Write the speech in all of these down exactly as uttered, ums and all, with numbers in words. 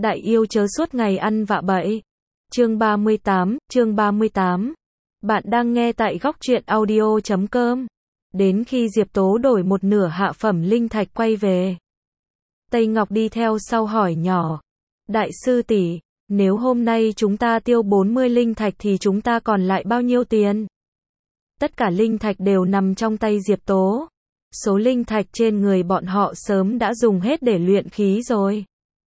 Đại yêu chớ suốt ngày ăn vạ bậy. Chương ba mươi tám, chương ba mươi tám. Bạn đang nghe tại góc truyện audio chấm com. Đến khi Diệp Tố đổi một nửa hạ phẩm linh thạch quay về, Tây Ngọc đi theo sau hỏi nhỏ. Đại sư tỷ, nếu hôm nay chúng ta tiêu bốn mươi linh thạch thì chúng ta còn lại bao nhiêu tiền? Tất cả linh thạch đều nằm trong tay Diệp Tố. Số linh thạch trên người bọn họ sớm đã dùng hết để luyện khí rồi.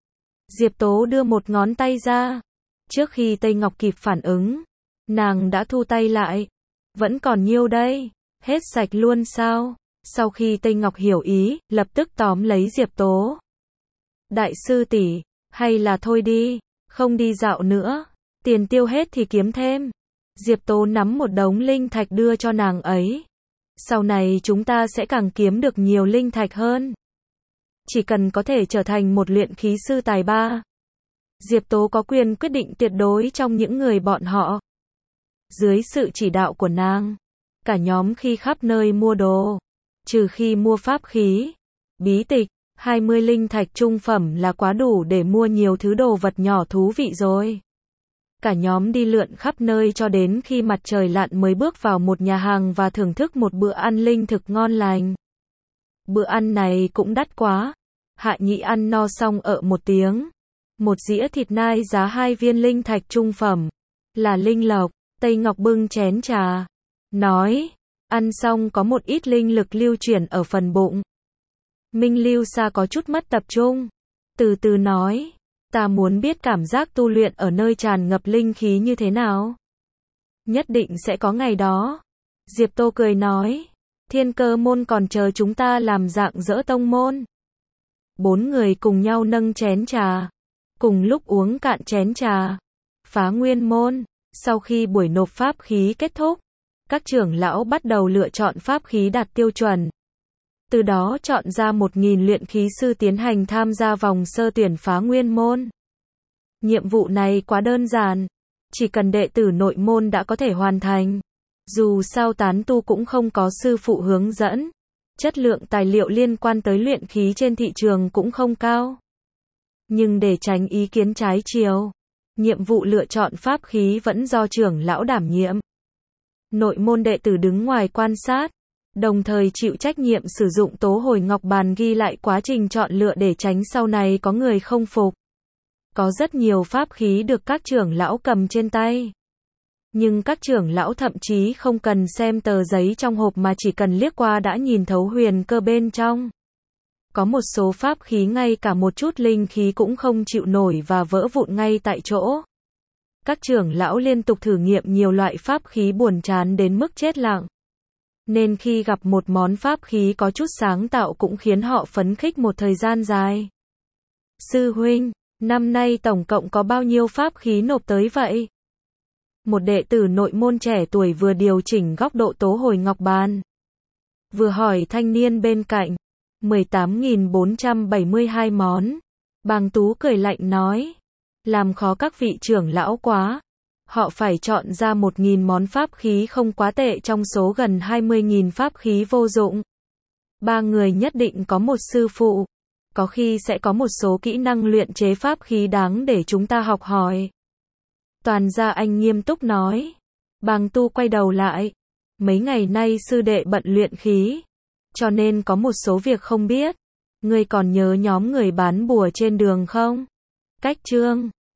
Diệp Tố đưa một ngón tay ra. Trước khi Tây Ngọc kịp phản ứng, nàng đã thu tay lại. Vẫn còn nhiêu đây? Hết sạch luôn sao? Sau khi Tây Ngọc hiểu ý, lập tức tóm lấy Diệp Tố. Đại sư tỷ, hay là thôi đi, không đi dạo nữa, tiền tiêu hết thì kiếm thêm. Diệp Tố nắm một đống linh thạch đưa cho nàng ấy. Sau này chúng ta sẽ càng kiếm được nhiều linh thạch hơn. Chỉ cần có thể trở thành một luyện khí sư tài ba, Diệp Tố có quyền quyết định tuyệt đối trong những người bọn họ. Dưới sự chỉ đạo của nàng, cả nhóm khi khắp nơi mua đồ, trừ khi mua pháp khí, bí tịch, hai mươi linh thạch trung phẩm là quá đủ để mua nhiều thứ đồ vật nhỏ thú vị rồi. Cả nhóm đi lượn khắp nơi cho đến khi mặt trời lặn mới bước vào một nhà hàng và thưởng thức một bữa ăn linh thực ngon lành. Bữa ăn này cũng đắt quá. Hạ Nhị ăn no xong ợ một tiếng. Một dĩa thịt nai giá hai viên linh thạch trung phẩm, là linh lộc. Tây Ngọc bưng chén trà, nói, ăn xong có một ít linh lực lưu chuyển ở phần bụng. Minh Lưu Sa có chút mất tập trung, từ từ nói, ta muốn biết cảm giác tu luyện ở nơi tràn ngập linh khí như thế nào. Nhất định sẽ có ngày đó. Diệp Tô cười nói, Thiên Cơ môn còn chờ chúng ta làm dạng dỡ tông môn. Bốn người cùng nhau nâng chén trà, cùng lúc uống cạn chén trà. Phá Nguyên môn, sau khi buổi nộp pháp khí kết thúc, các trưởng lão bắt đầu lựa chọn pháp khí đạt tiêu chuẩn. Từ đó chọn ra một nghìn luyện khí sư tiến hành tham gia vòng sơ tuyển Phá Nguyên môn. Nhiệm vụ này quá đơn giản, chỉ cần đệ tử nội môn đã có thể hoàn thành. Dù sao tán tu cũng không có sư phụ hướng dẫn, chất lượng tài liệu liên quan tới luyện khí trên thị trường cũng không cao. Nhưng để tránh ý kiến trái chiều, nhiệm vụ lựa chọn pháp khí vẫn do trưởng lão đảm nhiệm. Nội môn đệ tử đứng ngoài quan sát, đồng thời chịu trách nhiệm sử dụng tố hồi ngọc bàn ghi lại quá trình chọn lựa để tránh sau này có người không phục. Có rất nhiều pháp khí được các trưởng lão cầm trên tay. Nhưng các trưởng lão thậm chí không cần xem tờ giấy trong hộp mà chỉ cần liếc qua đã nhìn thấu huyền cơ bên trong. Có một số pháp khí ngay cả một chút linh khí cũng không chịu nổi và vỡ vụn ngay tại chỗ. Các trưởng lão liên tục thử nghiệm nhiều loại pháp khí buồn chán đến mức chết lặng. Nên khi gặp một món pháp khí có chút sáng tạo cũng khiến họ phấn khích một thời gian dài. Sư huynh, năm nay tổng cộng có bao nhiêu pháp khí nộp tới vậy? Một đệ tử nội môn trẻ tuổi vừa điều chỉnh góc độ tố hồi ngọc bàn, vừa hỏi thanh niên bên cạnh. mười tám nghìn bốn trăm bảy mươi hai món. Bàng Tú cười lạnh nói, làm khó các vị trưởng lão quá. Họ phải chọn ra một nghìn món pháp khí không quá tệ trong số gần hai mươi nghìn pháp khí vô dụng. Ba người nhất định có một sư phụ. Có khi sẽ có một số kỹ năng luyện chế pháp khí đáng để chúng ta học hỏi. Toàn gia anh nghiêm túc nói. Bàng Tu quay đầu lại. Mấy ngày nay sư đệ bận luyện khí, cho nên có một số việc không biết. Ngươi còn nhớ nhóm người bán bùa trên đường không? Cách chương